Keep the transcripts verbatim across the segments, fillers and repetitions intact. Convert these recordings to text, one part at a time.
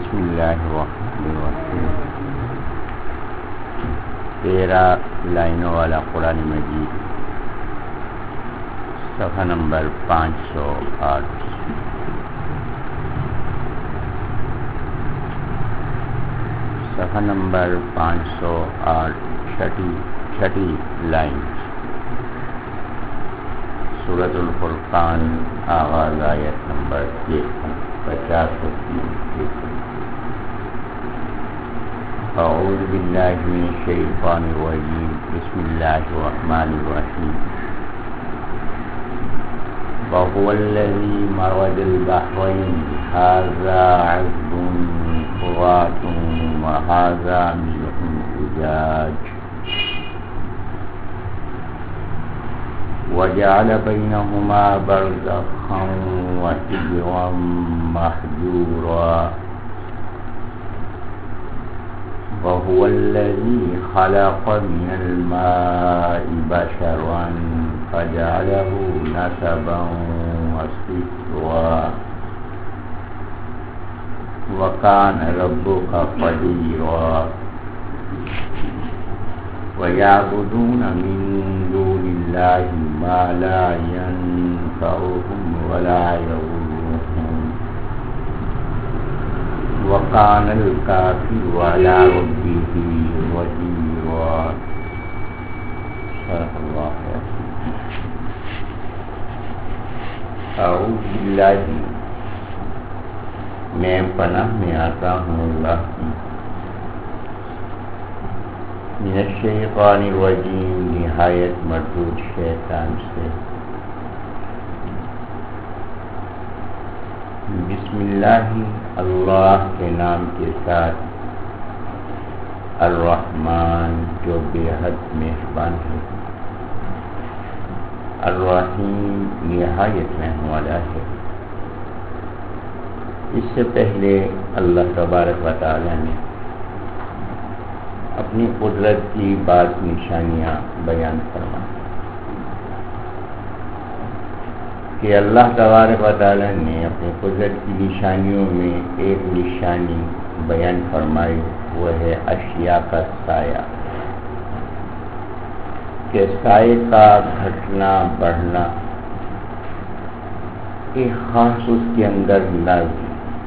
بسم اللہ الرحمن الرحیم. تیرہ لائنوں والا قرآن مجید، صفحہ نمبر پانچ سو آٹھ. صفحہ نمبر پانچ سو آٹھ، چھٹی چھٹی لائن، سورۃ الفرقان، آغاز آیت نمبر ایک پچاس سو تین. اعوذ باللہ من الشیطان الرجیم، بسم اللہ الرحمن الرحیم. وهو الذی مرج البحرین ھذا عذب فرات وهذا ملح أجاج وجعل بينهما برزخا وحجرا محجورا. وهو الذي خلق من الماء بشرا فجعله نسبا وسكرا وكان ربك قديرا. ويعبدون من دون الله ما لا ينفعهم ولا يضرهم وكان الكافر على ربه ظهيرا. صدق الله العظيم. اعوذ باللہ، میں پناہ میں آتا ہوں اللہ کی، من الشیطان الرجیم، نہایت مردود شیطان سے. بسم اللہ، اللہ کے نام کے ساتھ، الرحمن جو بے حد مہربان ہے، الرحیم نہایت رحم والا ہے. اس سے پہلے اللہ تبارک و تعالی نے اپنی قدرت کی بعض نشانیاں بیان فرمائیں کہ اللہ تبارک و تعالی نے اپنی قدرت کی نشانیوں میں ایک نشانی بیان فرمائی، وہ ہے اشیاء کا سایہ، کہ سائے کا گھٹنا بڑھنا ایک خاص اس کے اندر لازم.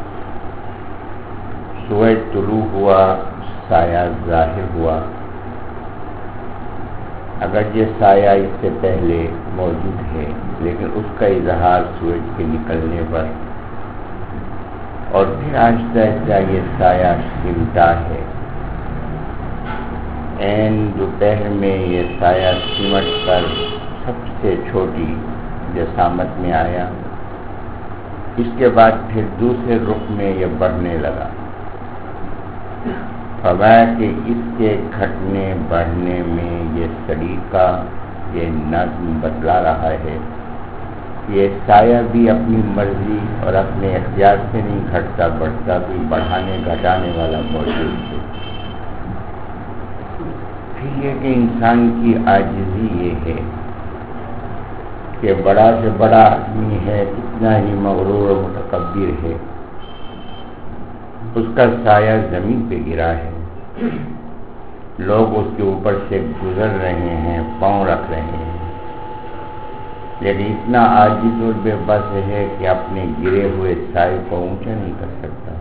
سورج طلوع ہوا، سایہ ظاہر ہوا، اگر یہ سایہ اس سے پہلے موجود ہے لیکن اس کا اظہار سورج کے نکلنے پر، اور پھر آہستہ آہستہ یہ سایہ سمٹا ہے. عین دوپہر میں یہ سایہ سمٹ کر سب سے چھوٹی جسامت میں آیا. اس کے بعد پھر دوسرے رخ میں یہ بڑھنے لگا. فرمایا کہ اس کے گھٹنے بڑھنے میں یہ سلیقہ، یہ نظم بتلا رہا ہے. یہ سایہ بھی اپنی مرضی اور اپنے اختیار سے نہیں گھٹتا بڑھتا، کوئی بڑھانے گھٹانے والا موجود ہے. پھر یہ کہ انسان کی عاجزی یہ ہے کہ بڑا سے بڑا آدمی ہے، کتنا ہی مغرور و متکبر ہے، اس کا سایہ زمین پہ گرا ہے، لوگ اس کے اوپر سے گزر رہے ہیں، پاؤں رکھ رہے ہیں، لیکن اتنا عاجز اور بے بس ہے کہ اپنے گرے ہوئے سائے کو اونچا نہیں کر سکتا.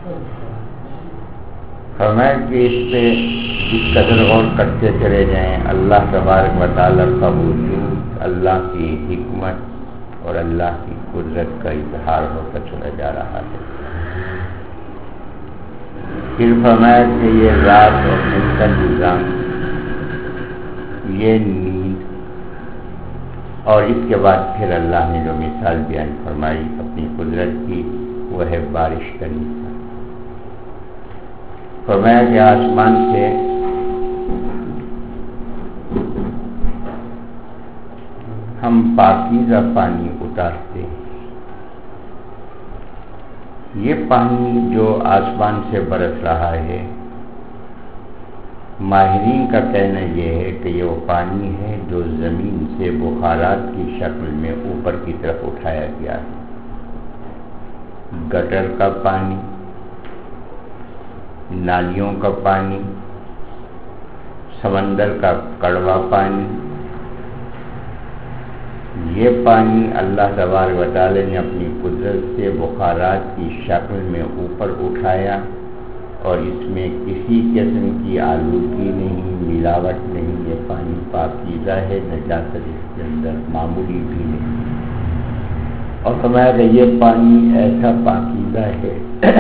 فرمایا کہ اس پہ اس قدر غور کرتے چلے جائیں، اللہ تبارک و تعالیٰ کا وجود، اللہ کی حکمت اور اللہ کی قدرت کا اظہار ہوتا چلا جا رہا ہے. پھر فرمایا کہ یہ رات اور دن کا نظام، یہ نیند، اور اس کے بعد پھر اللہ نے جو مثال بیان فرمائی اپنی قدرت کی، وہ ہے بارش کا نظام. فرمایا کہ آسمان سے ہم پاکیزہ پانی اتارتے ہیں. یہ پانی جو آسمان سے برس رہا ہے، ماہرین کا کہنا یہ ہے کہ یہ وہ پانی ہے جو زمین سے بخارات کی شکل میں اوپر کی طرف اٹھایا گیا ہے. گٹر کا پانی نالیوں کا پانی، سمندر کا کڑوا پانی، یہ پانی اللہ تبارک و تعالی نے اپنی قدرت سے بخارات کی شکل میں اوپر اٹھایا، اور اس میں کسی قسم کی آلودگی نہیں، ملاوٹ نہیں، یہ پانی پاکیزہ ہے، نجاست اس کے اندر معمولی بھی نہیں۔ اور فرمایا کہ یہ پانی ایسا پاکیزہ ہے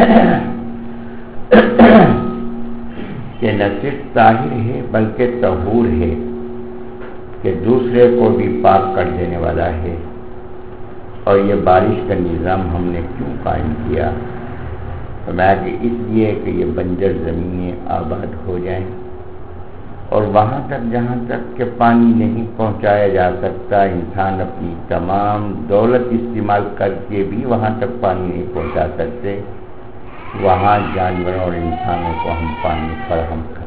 کہ نہ صرف طاہر ہے بلکہ طہور ہے، کہ دوسرے کو بھی پاک کر دینے والا ہے۔ اور یہ بارش کا نظام ہم نے کیوں قائم کیا؟ فرمایا کہ اس لیے کہ یہ بنجر زمینیں آباد ہو جائیں، اور وہاں تک جہاں تک کہ پانی نہیں پہنچایا جا سکتا، انسان اپنی تمام دولت استعمال کر کے بھی وہاں تک پانی نہیں پہنچا سکتے، وہاں جانوروں اور انسانوں کو ہم پانی فراہم کریں۔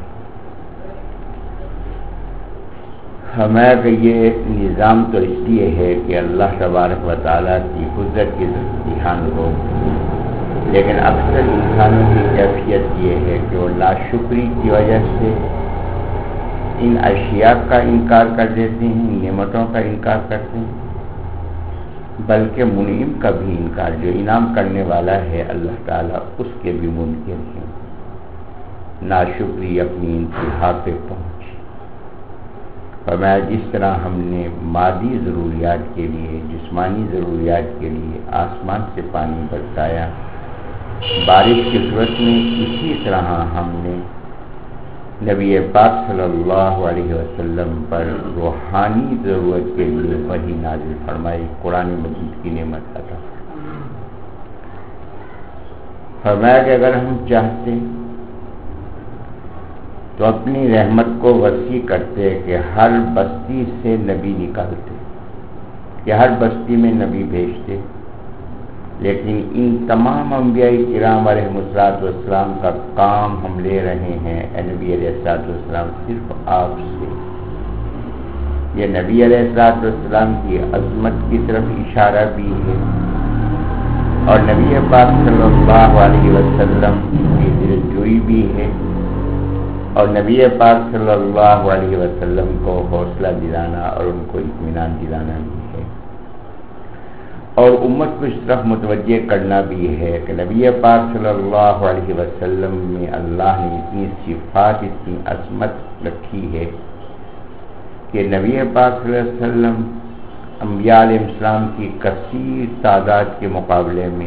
ہمیں کہ یہ نظام تو اس لیے ہے کہ اللہ تبارک و تعالیٰ کی قدرت کی امتحان ہو، لیکن اکثر انسانوں کی کیفیت یہ ہے کہ وہ ناشکری کی وجہ سے ان اشیاء کا انکار کر دیتے ہیں، نعمتوں کا انکار کرتے ہیں، بلکہ منعم کا بھی انکار، جو انعام کرنے والا ہے اللہ تعالیٰ، اس کے بھی منکر ہیں۔ ناشکری اپنی انتہا پہ پہنچی۔ فرمایا جس طرح ہم نے مادی ضروریات کے لیے، جسمانی ضروریات کے لیے آسمان سے پانی برسایا، بارش کی صورت میں اسی طرح ہم نے نبی پاک صلی اللہ علیہ وسلم پر روحانی ضرورت کے لیے وحی نازل فرمائی، قرآن مجید کی نعمت عطا فرمائی۔ فرمایا کہ اگر ہم چاہتے تو اپنی رحمت کو وسیع کرتے کہ ہر بستی سے نبی نکالتے، کہ ہر بستی میں نبی بھیجتے، لیکن ان تمام انبیاء کرام علیہ السلام کا کام ہم لے رہے ہیں اے نبی علیہ السلام صرف آپ سے۔ یہ نبی علیہ السلام کی عظمت کی طرف اشارہ بھی ہے، اور نبی پاک صلی اللہ علیہ وسلم کی دلجوئی بھی ہے، اور نبی پاک صلی اللہ علیہ وسلم کو حوصلہ دلانا اور ان کو اطمینان دلانا بھی ہے، اور امت کو اس طرف متوجہ کرنا بھی ہے کہ نبی پاک صلی اللہ علیہ وسلم میں اللہ نے اتنی صفات، اتنی عظمت رکھی ہے کہ نبی پاک صلی اللہ علیہ وسلم انبیاء علیہ السلام کی کثیر تعداد کے مقابلے میں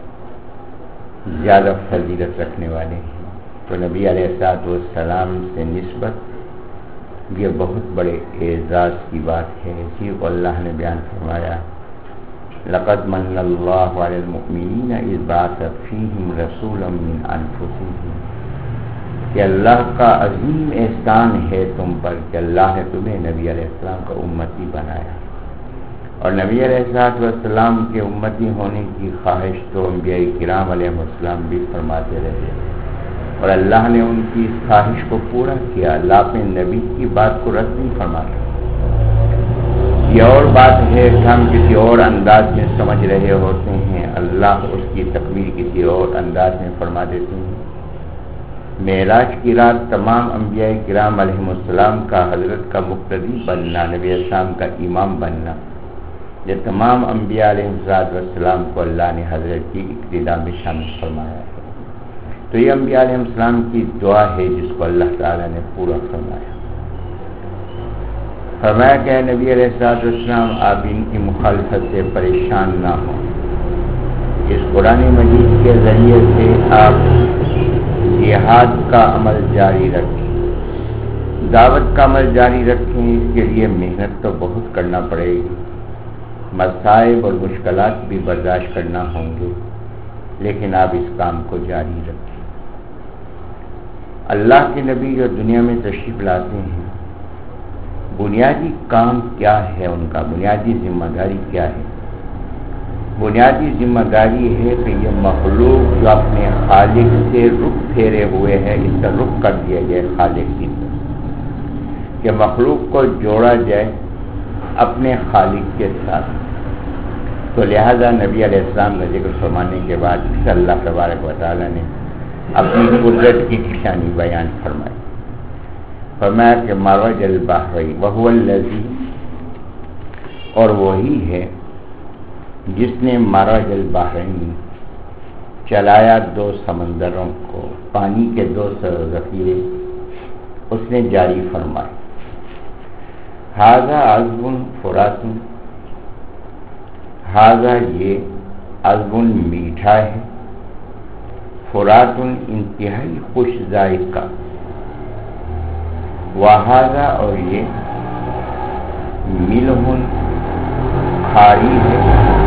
زیادہ فضیلت رکھنے والے ہیں۔ تو نبی علیہ السلام سے نسبت یہ بہت بڑے اعزاز کی بات ہے، اسی کو اللہ نے بیان فرمایا، لقد من اللہ علی المؤمنین اذ بعث فیہم رسولا من انفسہم، کہ اللہ کا عظیم احسان ہے تم پر کہ اللہ نے تمہیں نبی علیہ السلام کا امتی بنایا، اور نبی علیہ السلام کے امتی ہونے کی خواہش تو انبیاء کرام علیہ السلام بھی فرماتے رہے، اور اللہ نے ان کی اس خواہش کو پورا کیا۔ اللہ اپنے نبی کی بات کو رد نہیں فرماتا۔ یہ اور بات ہے کہ ہم کسی اور انداز میں سمجھ رہے ہوتے ہیں، اللہ اس کی تکمیل کسی اور انداز میں فرما دیتے ہیں۔ معراج کی رات تمام انبیاء کرام علیہ السلام کا حضرت کا مقتدی بننا، نبی السلام کا امام بننا، یہ تمام انبیاء علیہ السلام کو اللہ نے حضرت کی اقتداء میں شامل فرمایا ہے۔ تو یہ انبیاء علیہ السلام کی دعا ہے جس کو اللہ تعالیٰ نے پورا فرمایا۔ فرمایا کہ نبی علیہ السلام آپ ان کی مخالفت سے پریشان نہ ہوں، اس قرآن مجید کے ذریعے سے آپ جہاد کا عمل جاری رکھیں، دعوت کا عمل جاری رکھیں۔ اس کے لیے محنت تو بہت کرنا پڑے گی، مصائب اور مشکلات بھی برداشت کرنا ہوں گے، لیکن آپ اس کام کو جاری رکھیں۔ اللہ کے نبی جو دنیا میں تشریف لاتے ہیں، بنیادی کام کیا ہے، ان کا بنیادی ذمہ داری کیا ہے؟ بنیادی ذمہ داری ہے کہ یہ مخلوق جو اپنے خالق سے رخ پھیرے ہوئے ہے، اس کا رخ کر دیا جائے خالق کی طرف، کہ مخلوق کو جوڑا جائے اپنے خالق کے ساتھ۔ تو لہذا نبی علیہ السلام کا ذکر فرمانے کے بعد پھر اللہ تبارک و تعالیٰ نے اپنی قدرت کی نشانی بیان فرمائی. فرمایا کہ مرج البحرین وہو الذی، اور وہی ہے جس نے مرج البحرین چلایا دو سمندروں کو، پانی کے دو ذخیرے اس نے جاری فرمائے. ھذا عذب فرات، ھذا یہ عذب میٹھا ہے، فرات انتہائی خوش ذائقہ، وھذا اور یہ ملح کھاری ہے،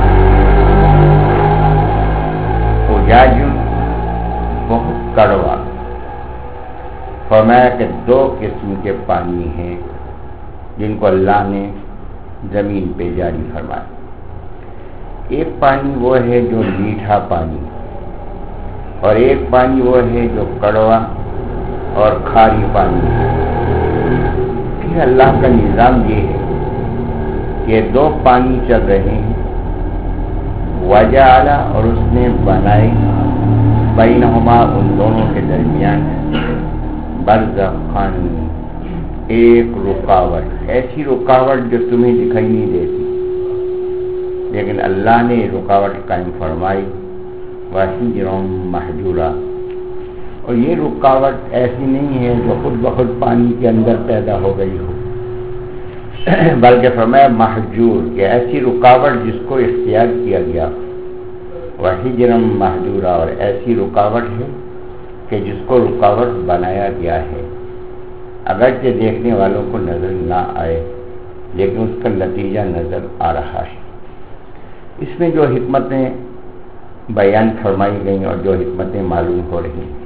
اجاج بہت کڑوا. فرمایا کہ دو قسم کے پانی ہیں جن کو اللہ نے زمین پہ جاری فرمایا. ایک پانی وہ ہے جو میٹھا پانی، اور ایک پانی وہ ہے جو کڑوا اور کھاری پانی ہے. پھر اللہ کا نظام یہ ہے کہ دو پانی چل رہے ہیں، وجعل، اور اس نے بنائے، بینہما، ان دونوں کے درمیان، برزخاً، ایک رکاوٹ، ایسی رکاوٹ جو تمہیں دکھائی نہیں دیتی، لیکن اللہ نے رکاوٹ قائم فرمائی، وحجرا محجورا. اور یہ رکاوٹ ایسی نہیں ہے جو خود بخود پانی کے اندر پیدا ہو گئی ہو، بلکہ فرمایا محجور، کہ ایسی رکاوٹ جس کو اختیار کیا گیا، وحجرا محجورا، اور ایسی رکاوٹ ہے کہ جس کو رکاوٹ بنایا گیا ہے، اگرچہ دیکھنے والوں کو نظر نہ آئے لیکن اس کا نتیجہ نظر آ رہا ہے. اس میں جو حکمتیں بیان فرمائی گئیں اور جو حکمتیں معلوم ہو رہی ہیں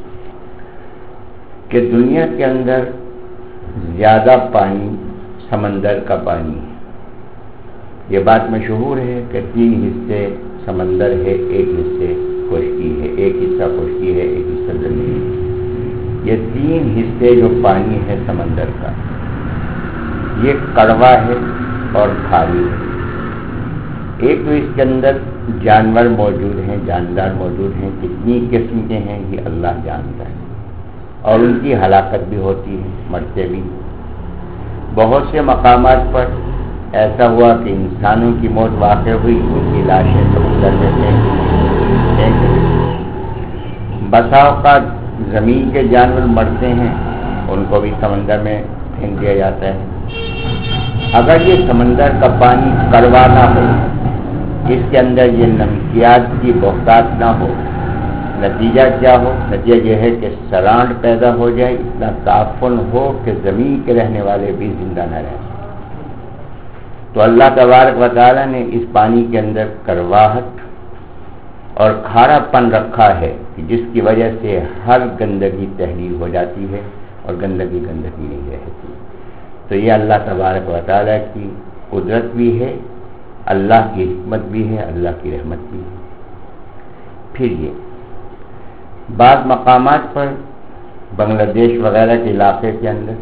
کہ دنیا کے اندر زیادہ پانی سمندر کا پانی ہے. یہ بات مشہور ہے کہ تین حصے سمندر ہے، ایک حصے خشکی ہے، ایک حصہ خشکی ہے، ایک حصہ زمین ہے. یہ تین حصے جو پانی ہے سمندر کا، یہ کڑوا ہے اور کھاری ہے. ایک تو اس کے اندر جانور موجود ہیں، جاندار موجود ہیں، کتنی قسم کے ہیں یہ اللہ جانتا ہے، اور ان کی ہلاکت بھی ہوتی ہے، مرتے بھی. بہت سے مقامات پر ایسا ہوا کہ انسانوں کی موت واقع ہوئی، ان کی لاشیں سمندر میں پھینک دی. بسا اوقات زمین کے جانور مرتے ہیں، ان کو بھی سمندر میں پھینک دیا جاتا ہے. اگر یہ سمندر کا پانی کڑوا نہ ہو، اس کے اندر یہ نمکیات کی بہتات نہ ہو، نتیجہ کیا ہو؟ نتیجہ یہ ہے کہ سرانڈ پیدا ہو جائے، اتنا تعفن ہو کہ زمین کے رہنے والے بھی زندہ نہ رہ سکیں. تو اللہ تبارک و تعالیٰ نے اس پانی کے اندر کرواہٹ اور کھارا پن رکھا ہے کہ جس کی وجہ سے ہر گندگی تحلیل ہو جاتی ہے اور گندگی گندگی نہیں رہتی. تو یہ اللہ تبارک و تعالیٰ کی قدرت بھی ہے، اللہ کی حکمت بھی ہے، اللہ کی رحمت بھی ہے. پھر یہ بعض مقامات پر بنگلہ دیش وغیرہ کے علاقے کے اندر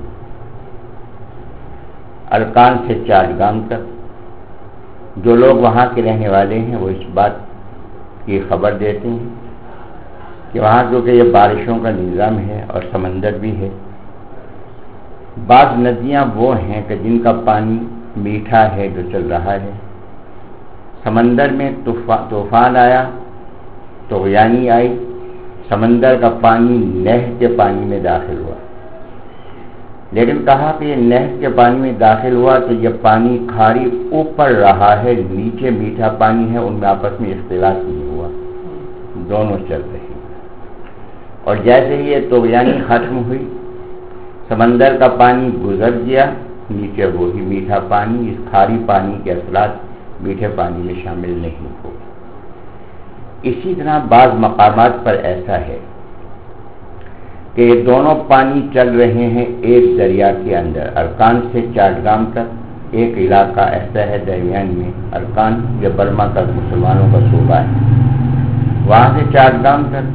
ارکان سے چاٹگام تک جو لوگ وہاں کے رہنے والے ہیں وہ اس بات کی خبر دیتے ہیں کہ وہاں کیونکہ یہ بارشوں کا نظام ہے اور سمندر بھی ہے، بعض ندیاں وہ ہیں کہ جن کا پانی میٹھا ہے جو چل رہا ہے. سمندر میں طوفان آیا، طغیانی آئی، سمندر کا پانی نہر کے پانی میں داخل ہوا، لیکن کہا کہ یہ نہر کے پانی میں داخل ہوا تو یہ پانی کھاری اوپر رہا ہے، نیچے میٹھا پانی ہے، ان میں آپس میں اختلاط نہیں ہوا، دونوں چل رہے ہیں. اور جیسے ہی یہ طغیانی ختم ہوئی، سمندر کا پانی گزر گیا، نیچے وہی میٹھا پانی، اس کھاری پانی کے اثرات میٹھے پانی میں شامل نہیں ہو. اسی طرح بعض مقامات پر ایسا ہے کہ یہ دونوں پانی چل رہے ہیں ایک دریا کے اندر، ارکان سے چاٹگام تک ایک علاقہ ایسا ہے درمیان میں، ارکان جو برما کا مسلمانوں کا صوبہ ہے، وہاں سے چاٹگام تک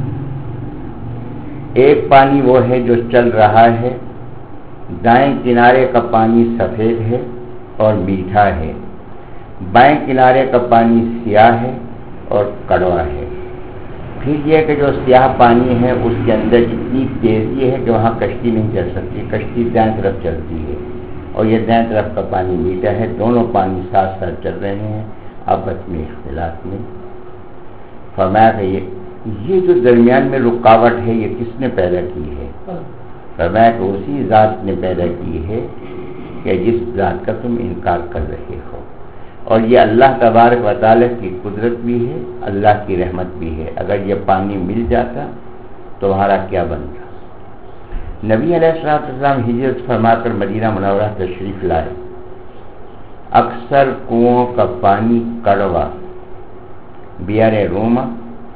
ایک پانی وہ ہے جو چل رہا ہے، دائیں کنارے کا پانی سفید ہے اور میٹھا ہے، بائیں کنارے کا پانی سیاہ ہے اور کڑوا ہے. پھر یہ کہ جو سیاہ پانی ہے اس کے اندر اتنی تیزی ہے کہ وہاں کشتی نہیں چل سکتی، کشتی دائیں طرف چلتی ہے اور یہ دائیں طرف کا پانی میٹھا ہے، دونوں پانی ساتھ ساتھ چل رہے ہیں آپس میں اختلاف میں۔ فرمایا کہ یہ یہ جو درمیان میں رکاوٹ ہے یہ کس نے پیدا کی ہے؟ فرمایا کہ اسی ذات نے پیدا کی ہے کہ جس ذات کا تم انکار کر رہے ہو، اور یہ اللہ تبارک و تعالیٰ کی قدرت بھی ہے، اللہ کی رحمت بھی ہے۔ اگر یہ پانی مل جاتا تو تمہارا کیا بنتا؟ نبی علیہ الصلوۃ والسلام ہجرت فرما کر مدینہ منورہ تشریف لائے۔ اکثر کنوؤں کا پانی کڑوا، بیار روما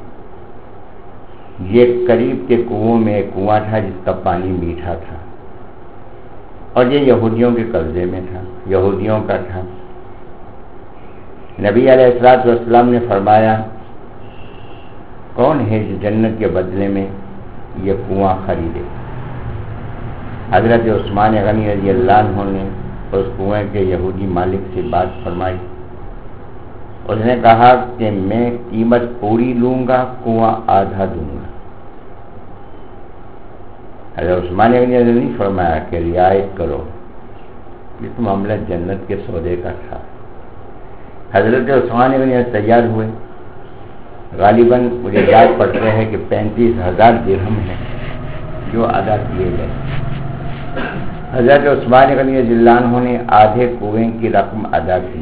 یہ قریب کے کنوؤں میں ایک کنواں تھا جس کا پانی میٹھا تھا، اور یہ یہودیوں کے قبضے میں تھا، یہودیوں کا تھا۔ نبی علیہ الصلوۃ والسلام نے فرمایا کون ہے جو جنت کے بدلے میں یہ کنواں خریدے؟ حضرت عثمان غنی رضی اللہ عنہ نے اس کنویں کے یہودی مالک سے بات فرمائی۔ اس نے کہا کہ میں قیمت پوری لوں گا، کنواں آدھا دوں گا۔ حضرت عثمان غنی نے نہیں فرمایا کہ رعایت کرو، یہ تو معاملہ جنت کے سودے کا تھا۔ حضرت عثمان غنی تیار ہوئے، غالباً مجھے یاد پڑتا ہے کہ پینتیس ہزار درہم ہیں جو ادا کیے گئے۔ حضرت عثمان غنی رضی اللہ عنہ نے آدھے کنویں کی رقم ادا کی،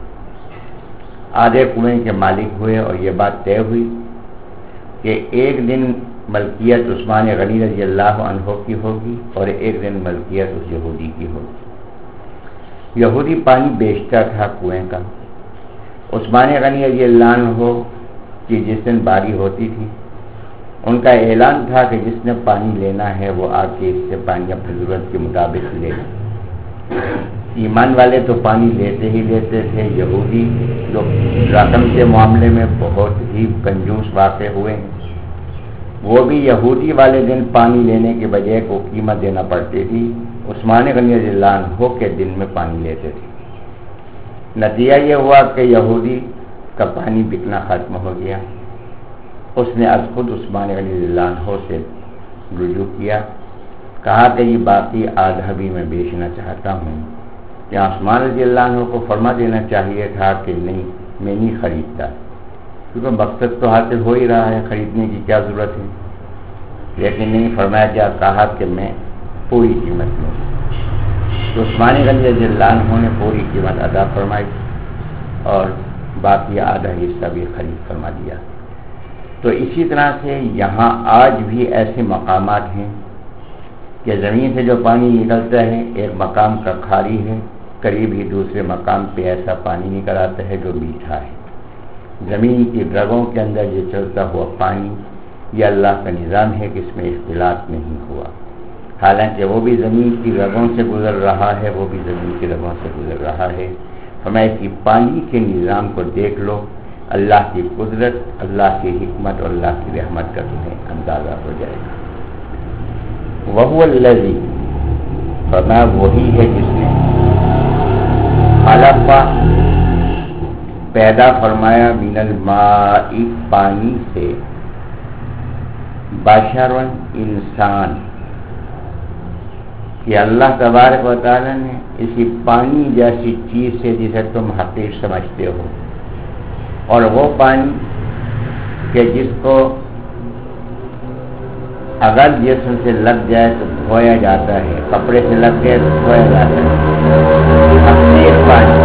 آدھے کنویں کے مالک ہوئے، اور یہ بات طے ہوئی کہ ایک دن ملکیت عثمان غنی رضی اللہ عنہ کی ہوگی اور ایک دن ملکیت اس یہودی کی ہوگی۔ یہودی پانی بیچتا تھا کنویں کا، عثمان غنی رضی اللہ عنہ کی جس دن باری ہوتی تھی ان کا اعلان تھا کہ جس نے پانی لینا ہے وہ آ کے اس سے پانی اپنی ضرورت کے مطابق لے۔ ایمان والے تو پانی لیتے ہی لیتے تھے، یہودی جو رقم کے معاملے میں بہت ہی کنجوس واقع ہوئے ہیں، وہ بھی یہودی والے دن پانی لینے کے بجائے کو قیمت دینا پڑتی تھی، عثمان غنی رضی اللہ عنہ کے دن میں پانی لیتے تھے۔ نتیجہ یہ ہوا کہ یہودی کا پانی بکنا ختم ہو گیا۔ اس نے از خود عثمان غنی رضی اللہ عنہ سے رجوع کیا، کہا کہ یہ باقی آدھا بھی میں بیچنا چاہتا ہوں۔ کہ عثمان رضی اللہ عنہ کو فرما دینا چاہیے تھا کہ نہیں میں نہیں خریدتا، کیونکہ مقصد تو حاصل ہو ہی رہا ہے، خریدنے کی کیا ضرورت ہے، لیکن نہیں، فرمایا کیا کہا کہ میں پوری قیمت لوں۔ تو عثمان غنی رضی اللہ عنہ نے پوری قیمت ادا فرمائی اور باقی آدھا حصہ بھی خرید فرما دیا۔ تو اسی طرح سے یہاں آج بھی ایسے مقامات ہیں کہ زمین سے جو پانی نکلتا ہے ایک مقام کا کھاری ہے، قریب ہی دوسرے مقام پہ ایسا پانی نکل آتا ہے جو میٹھا ہے۔ زمین کی رگوں کے اندر یہ چلتا ہوا پانی، یہ اللہ کا نظام ہے کہ اس میں اختلاط نہیں ہوا، حالانکہ وہ بھی زمین کی رگوں سے گزر رہا ہے، وہ بھی زمین کی رگوں سے گزر رہا ہے۔ ہمیں اسی پانی کے نظام کو دیکھ لو، اللہ کی قدرت، اللہ کی حکمت اور اللہ کی رحمت کا تمہیں اندازہ ہو جائے گا۔ وَهُوَ الَّذِي، فرمایا وہی ہے جس نے خلق پیدا فرمایا من الماء پانی سے، بشرن انسان، کہ اللہ تبارک و تعالیٰ نے اسی پانی جیسی چیز سے جسے تم حقیر سمجھتے ہو، اور وہ پانی کہ جس کو اگر جسم سے لگ جائے تو دھویا جاتا ہے، کپڑے سے لگ گئے تو دھویا جاتا ہے، حقیر پانی،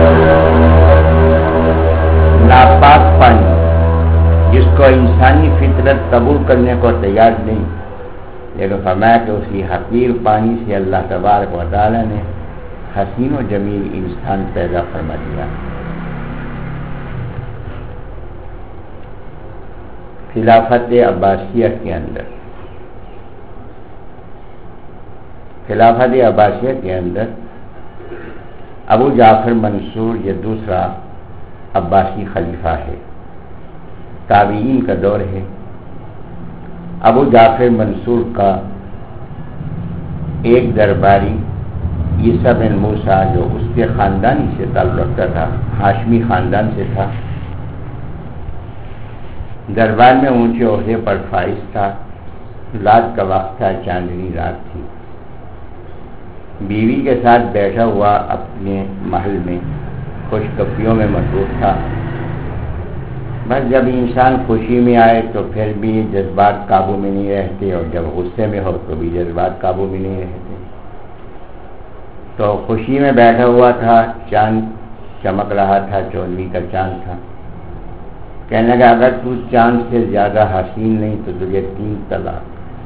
ناپاک پانی جس کو انسانی فطرت قبول کرنے کو تیار نہیں، لیکن فرمایا کہ اسی حقیر پانی سے اللہ تبارک و تعالی نے حسین و جمیل انسان پیدا فرما دیا۔ خلافت عباسیہ کے اندر خلافت عباسیہ کے اندر ابو جعفر منصور یہ دوسرا عباسی خلیفہ ہے، تابعین کا دور ہے۔ ابو جعفر منصور کا ایک درباری عیسیٰ بن موسیٰ جو اس کے خاندانی سے تعلق رکھتا تھا، ہاشمی خاندان سے تھا، دربار میں اونچے عہدے پر فائز تھا، رات کا وقت تھا، چاندنی رات تھی، بیوی کے ساتھ بیٹھا ہوا اپنے محل میں خوش کبیوں میں مصروف تھا۔ بس جب انسان خوشی میں آئے تو پھر بھی جذبات قابو میں نہیں رہتے، اور جب غصے میں ہو تو بھی جذبات قابو میں نہیں رہتے۔ تو خوشی میں بیٹھا ہوا تھا، چاند چمک رہا تھا، چودھویں کا چاند تھا۔ کہنے لگا اگر تو چاند سے زیادہ حسین نہیں تو تجھے تین طلاق۔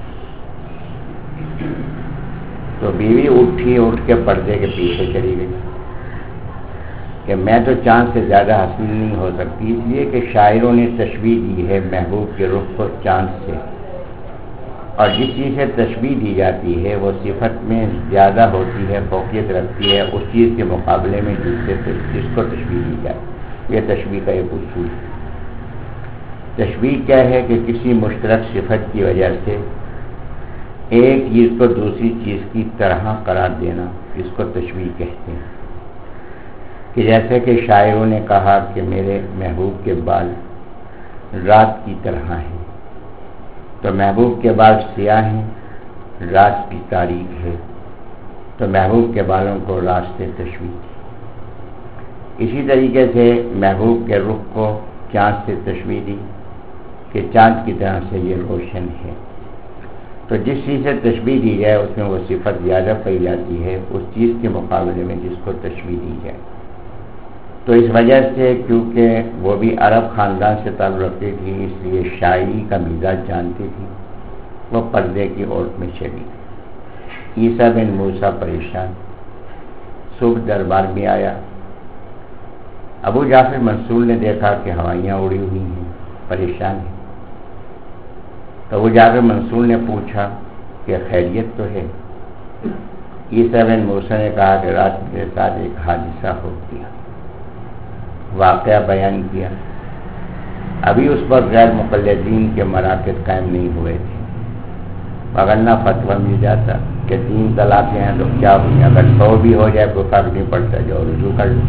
تو بیوی اٹھی، اٹھ کے پردے کے پیچھے چلی گئی کہ میں تو چاند سے زیادہ حسین نہیں ہو سکتی، اس لیے کہ شاعروں نے تشبیہ دی ہے محبوب کے رخ کو چاند سے، اور جس چیز سے تشبیہ دی جاتی ہے وہ صفت میں زیادہ ہوتی ہے، فوقیت رکھتی ہے اس چیز کے مقابلے میں جس سے جس کو تشبیہ دی جائے۔ یہ تشبیہ کا ایک اصول ہے۔ تشبیہ کیا ہے کہ کسی مشترک صفت کی وجہ سے ایک چیز کو دوسری چیز کی طرح قرار دینا، اس کو تشبیہ کہتے ہیں۔ کہ جیسے کہ شاعروں نے کہا کہ میرے محبوب کے بال رات کی طرح ہیں، تو محبوب کے بال سیاہ ہیں، رات کی تاریک ہے، تو محبوب کے بالوں کو رات سے تشبیہ دی۔ اسی طریقے سے محبوب کے رخ کو چاند سے تشبیہ دی کہ چاند کی طرح سے یہ روشن ہے۔ تو جس چیز سے تشبیہ دی جائے اس میں وہ صفت زیادہ پائی جاتی ہے اس چیز کے مقابلے میں جس کو تشبیہ دی جائے۔ تو اس وجہ سے کیونکہ وہ بھی عرب خاندان سے تعلق رکھتی تھی، اس لیے شاعری کا مزاج جانتی تھی، وہ پردے کی اوٹ میں چلی۔ عیسیٰ بن موسیٰ پریشان، صبح دربار میں آیا۔ ابو جعفر منصور نے دیکھا کہ ہوائیاں اڑی ہوئی ہیں، پریشان ہیں۔ تو ابو جعفر منصور نے پوچھا کہ خیریت تو ہے؟ عیسیٰ بن موسیٰ نے کہا کہ رات میرے ساتھ ایک حادثہ ہو گیا، واقعہ بیان کیا۔ ابھی اس پر غیر مقلدین کے مراکز قائم نہیں ہوئے تھے، وگرنہ فتویٰ مل جاتا کہ تین طلاقیں ہیں تو کیا ہوئی، اگر سو بھی ہو جائے کوئی فرق نہیں پڑتا، جو رجوع کر لو۔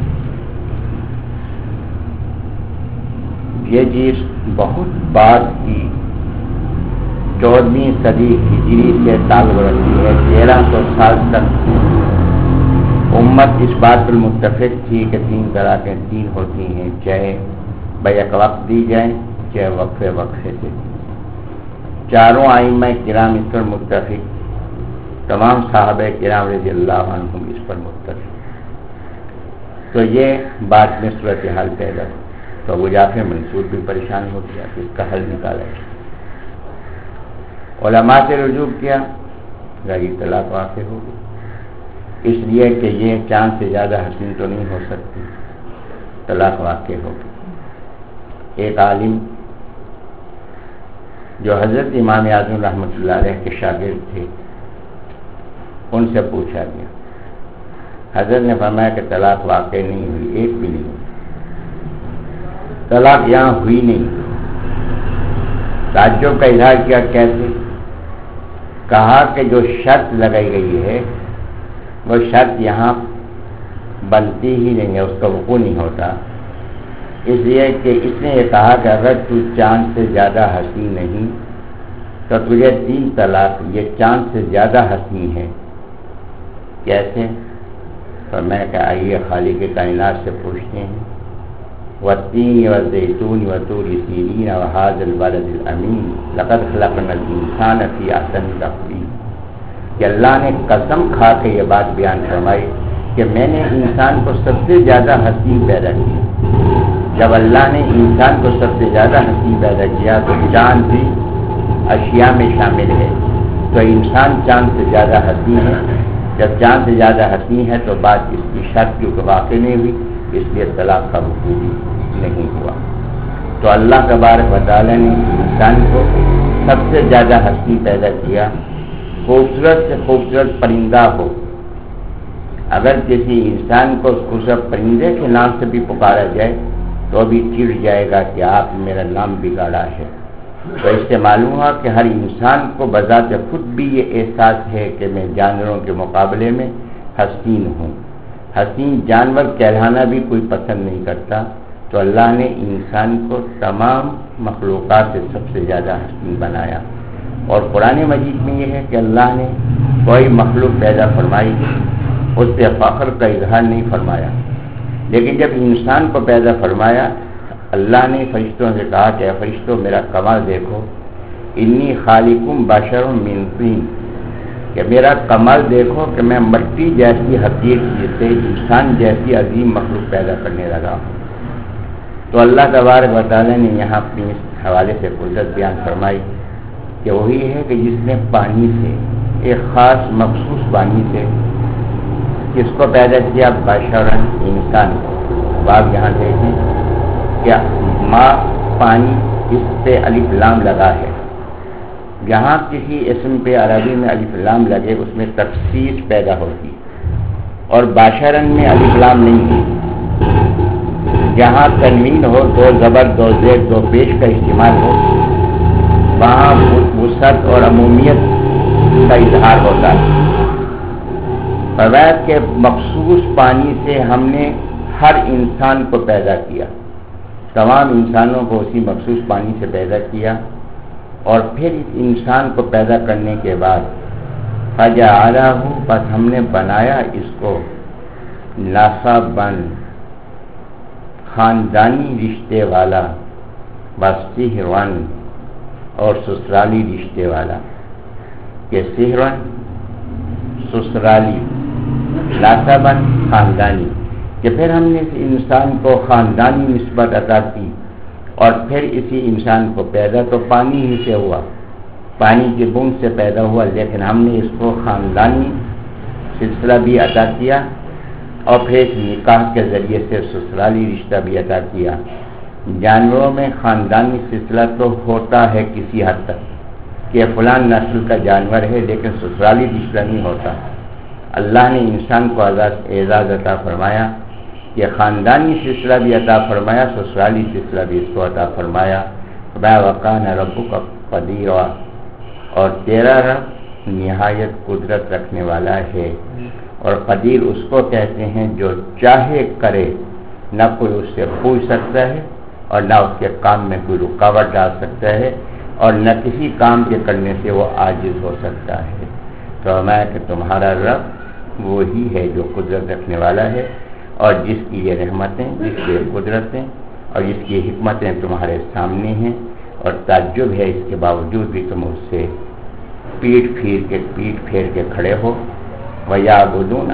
یہ چیز بہت بعد کی چودہویں صدی ہجری سے تعلق رکھتی ہے۔ تیرہ سو سال تک امت اس بات پر متفق تھی کہ تین طلاقیں تین ہوتی ہیں، چاہے بیک وقت دی جائیں چاہے وقفے وقفے سے۔ چاروں ائمہ کرام اس پر متفق، تمام صحابہ کرام رضی اللہ عنہم اس پر متفق۔ تو یہ بات میں صورتحال پیدا ہو تو ابو جعفر منصور بھی پریشان ہو گیا کہ اس کا حل نکالا گیا۔ علماء سے رجوع کیا، گاڑی طلاق واقع ہو گئی، اس لیے کہ یہ چاند سے زیادہ حسین تو نہیں ہو سکتی، طلاق واقع ہو گئی۔ ایک عالم جو حضرت امام اعظم رحمۃ اللہ علیہ کے شاگرد تھے، ان سے پوچھا گیا، حضرت نے فرمایا کہ طلاق واقع نہیں ہوئی، ایک بھی نہیں ہوئی، طلاق یہاں ہوئی نہیں۔ تعجب کا اظہار کیا، کیسے؟ کہا کہ جو شرط لگائی گئی ہے وہ شرط یہاں بنتی ہی نہیں ہے، اس کا وقوع نہیں ہوتا، اس لیے کہ اس نے یہ کہا کہ اگر تو چاند سے زیادہ حسین نہیں تو تجھے تین طلاق، یہ چاند سے زیادہ حسین ہے۔ کیسے؟ تو میں کہ آئیے خالق کائنات سے پوچھتے ہیں، والتین والزیتون وطور سینین وہذا البلد الامین لقد خلقنا الانسان فی احسن تقویم، کہ اللہ نے قسم کھا کے یہ بات بیان فرمائی کہ میں نے انسان کو سب سے زیادہ حسین پیدا کیا۔ جب اللہ نے انسان کو سب سے زیادہ حسین پیدا کیا تو چاند بھی اشیاء میں شامل ہے، تو انسان چاند سے زیادہ حسین ہے۔ جب چاند سے زیادہ حسین ہے تو بات اس کی شرط کی واقع نہیں ہوئی، اس لیے طلاق کا وقوع بھی نہیں ہوا۔ تو اللہ تبارک و تعالیٰ نے انسان کو سب سے زیادہ حسین پیدا کیا۔ خوبصورت سے خوبصورت پرندہ ہو، اگر کسی انسان کو خوبصورت پرندے کے نام سے بھی پکارا جائے تو بھی چڑ جائے گا کہ آپ میرا نام بگاڑا ہے۔ تو اس سے معلوم ہوا کہ ہر انسان کو بذات خود بھی یہ احساس ہے کہ میں جانوروں کے مقابلے میں حسین ہوں۔ حسین جانور کہلانا بھی کوئی پسند نہیں کرتا، تو اللہ نے انسان کو تمام مخلوقات سے سب سے زیادہ حسین بنایا. اور قرآن مجید میں یہ ہے کہ اللہ نے کوئی مخلوق پیدا فرمائی اس پہ فخر کا اظہار نہیں فرمایا، لیکن جب انسان کو پیدا فرمایا اللہ نے فرشتوں سے کہا کہ اے فرشتوں میرا کمال دیکھو، انی خالقم بشر من طین، کہ میرا کمال دیکھو کہ میں مٹی جیسی حقیر سے انسان جیسی عظیم مخلوق پیدا کرنے لگا ہوں. تو اللہ تبارک و تعالیٰ نے یہاں اپنی اس حوالے سے قدرت بیان فرمائی کہ وہی ہے کہ جس نے پانی سے، ایک خاص مخصوص پانی سے کس کو پیدا کیا، بشرن، انسان کو. آپ یہاں دیکھیں کہ ماں پانی اس پہ الف لام لگا ہے. جہاں کسی اسم پہ عربی میں الف لام لگے اس میں تخصیص پیدا ہوتی، اور بشرن میں الف لام نہیں ہے. جہاں تنوین ہو، دو زبر دو زیر دو پیش کا استعمال ہو، وہاں وسعت اور عمومیت کا اظہار ہوتا ہے. فوائد کے مخصوص پانی سے ہم نے ہر انسان کو پیدا کیا، تمام انسانوں کو اسی مخصوص پانی سے پیدا کیا. اور پھر اس انسان کو پیدا کرنے کے بعد فجعلہ، بس ہم نے بنایا اس کو نسباً، خاندانی رشتے والا، وصہراً، اور سسرالی رشتے والا. کہ سہراً سسرالی، نسباً خاندانی، کہ پھر ہم نے اس انسان کو خاندانی نسبت عطا کی. اور پھر اسی انسان کو پیدا تو پانی ہی سے ہوا، پانی کی بوند سے پیدا ہوا، لیکن ہم نے اس کو خاندانی سلسلہ بھی عطا کیا، اور پھر اس نکاح کے ذریعے سے سسرالی رشتہ بھی عطا کیا. جانوروں میں خاندانی سلسلہ تو ہوتا ہے کسی حد تک کہ فلان نسل کا جانور ہے، لیکن سسرالی رشتہ نہیں ہوتا. اللہ نے انسان کو اعزاز عطا فرمایا کہ خاندانی سلسلہ بھی عطا فرمایا، سسرالی سلسلہ بھی اس کو عطا فرمایا. وَكَانَ رَبُّكَ قَدِيرًا، اور تیرا رب نہایت قدرت رکھنے والا ہے. اور قدیر اس کو کہتے ہیں جو چاہے کرے، نہ کوئی اس سے پوچھ سکتا ہے اور نہ اس کے کام میں کوئی رکاوٹ ڈال سکتا ہے، اور نہ کسی کام کے کرنے سے وہ عاجز ہو سکتا ہے. تو میں کہ تمہارا رب وہی ہے جو قدرت رکھنے والا ہے، اور جس کی یہ رحمتیں، جس کی یہ قدرتیں اور جس کی حکمتیں تمہارے سامنے ہیں، اور تعجب ہے اس کے باوجود بھی تم اس سے پیٹ پھیر کے پیٹ پھیر کے کھڑے ہو. وَيَعْبُدُونَ،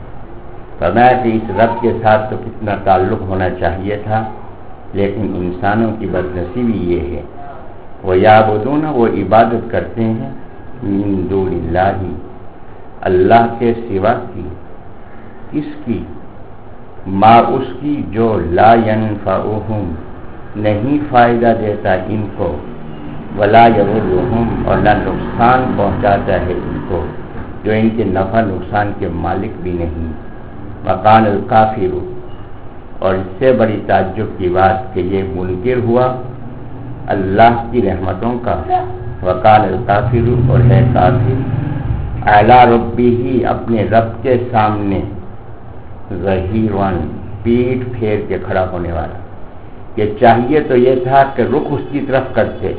فرمایا کہ اس رب کے ساتھ تو کتنا تعلق ہونا چاہیے تھا، لیکن انسانوں کی بدنصیبی یہ ہے. وَيَعْبُدُونَ، وہ عبادت کرتے ہیں، مِن دُونِ اللَّهِ، اللہ کے سوا کی. کس کی؟ ما اس کی جو لا ينفعهم، نہیں فائدہ دیتا ان کو، ولا يضرهم، اور نہ نقصان پہنچاتا ہے ان کو، جو ان کے نفع نقصان کے مالک بھی نہیں. وقال الکافر، اور اس سے بڑی تعجب کی بات کہ یہ منکر ہوا اللہ کی رحمتوں کا. وقال الکافر، اور ہے کافر، اعلی ربی ہی، اپنے رب کے سامنے، ظہیرًا، پیٹ پھیر کے کھڑا ہونے والا. کہ چاہیے تو یہ تھا کہ رخ اس کی طرف کرتے،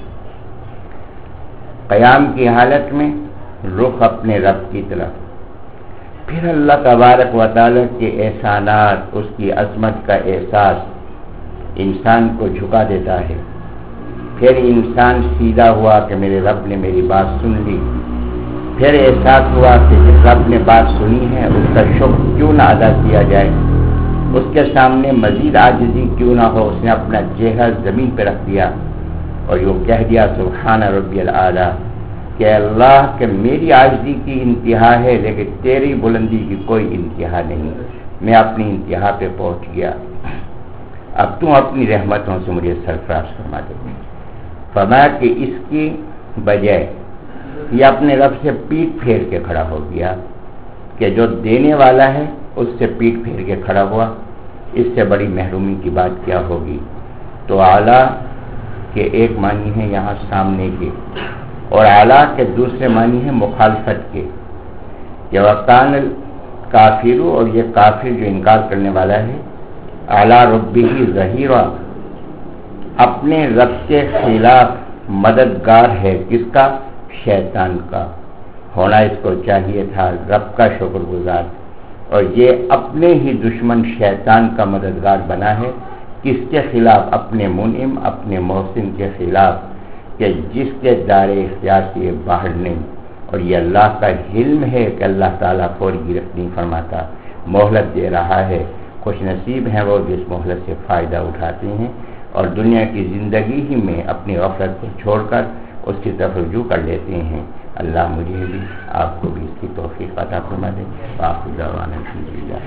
قیام کی حالت میں رخ اپنے رب کی طرف. پھر اللہ تبارک و تعالیٰ کے احسانات، اس کی عظمت کا احساس انسان کو جھکا دیتا ہے. پھر انسان سیدھا ہوا کہ میرے رب نے میری بات سن لی. پھر احساس ہوا کہ جس رب نے بات سنی ہے اس کا شکر کیوں نہ ادا کیا جائے، اس کے سامنے مزید عاجزی کیوں نہ ہو. اس نے اپنا چہرہ زمین پہ رکھ دیا اور یوں کہہ دیا سبحان ربی الاعلیٰ، کہ اللہ کہ میری عاجزی کی انتہا ہے لیکن تیری بلندی کی کوئی انتہا نہیں. میں اپنی انتہا پہ پہنچ گیا، اب تم اپنی رحمتوں سے مجھے سرفراز فرما دے. فرمایا کہ اس کی بجائے یہ اپنے رب سے پیٹ پھیر کے کھڑا ہو گیا، کہ جو دینے والا ہے اس سے پیٹ پھیر کے کھڑا ہوا. اس سے بڑی محرومی کی بات کیا ہوگی. تو اعلیٰ کے ایک معنی ہے یہاں سامنے کے، اور اعلیٰ کے دوسرے معنی ہے مخالفت کے. کہ وقان کافر، اور یہ کافر جو انکار کرنے والا ہے، اعلی ربہ ظہیرا، اپنے رب کے خلاف مددگار ہے، کس کا؟ شیطان کا۔ ہونا اس کو چاہیے تھا رب کا شکر گزار، اور یہ اپنے ہی دشمن شیطان کا مددگار بنا ہے۔ کس کے خلاف؟ اپنے منعم، اپنے محسن کے خلاف، کہ جس کے دائرے اختیار سے باہر نہیں۔ اور یہ اللہ کا حلم ہے کہ اللہ تعالیٰ فوری گرفت نہیں فرماتا، مہلت دے رہا ہے۔ خوش نصیب ہیں وہ جس مہلت سے فائدہ اٹھاتے ہیں اور دنیا کی زندگی ہی میں اپنی غفلت کو چھوڑ کر اس کی طرف رجوع کر لیتے ہیں۔ اللہ مجھے بھی آپ کو بھی اس کی توفیق عطا فرما دے۔ آخر دعوانا الحمدللہ۔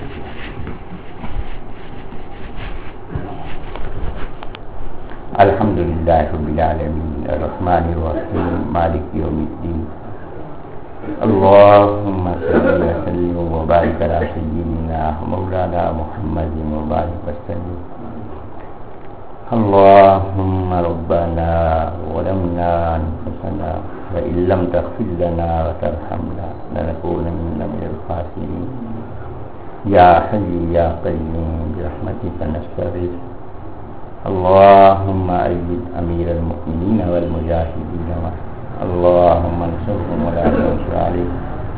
الحمدللہ رب العالمین الرحمن الرحیم مالک یوم الدین۔ اللهم صل وسلم وبارك على سيدنا مولانا محمد وبارك وسلم۔ اللهم ربنا ظلمنا أنفسنا وإن لم تغفر لنا وترحمنا لنكونن من الخاسرين۔ يا حي يا قيوم برحمتك نستغيث۔ اللهم أيد أمير المؤمنين والمجاهدين معه، اللهم انصرهم ولا تنصر عليهم۔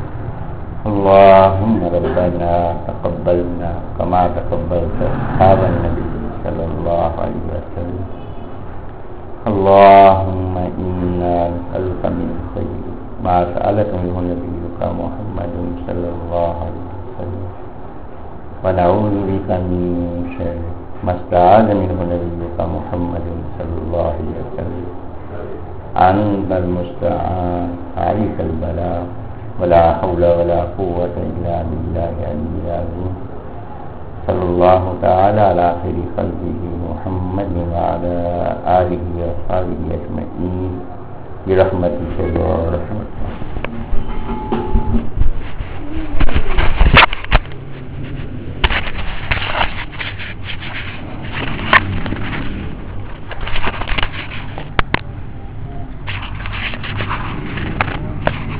اللهم ربنا تقبلنا كما تقبلت أصحاب النبي صلى الله عليه وسلم۔ اللهم إنا نسألك من خير ما سألك منه نبيك محمد صلى الله عليه وسلم، ونعوذ بك من شر ما استعاذ منه نبيك محمد صلى الله عليه وسلم۔ أنت المستعان، عليك البلاء، ولا حول ولا قوة إلا بالله العلي العظيم۔ صلى الله تعالى على خير خلقه محمد وعلى آله وصحبه أجمعين برحمتك يا رحمة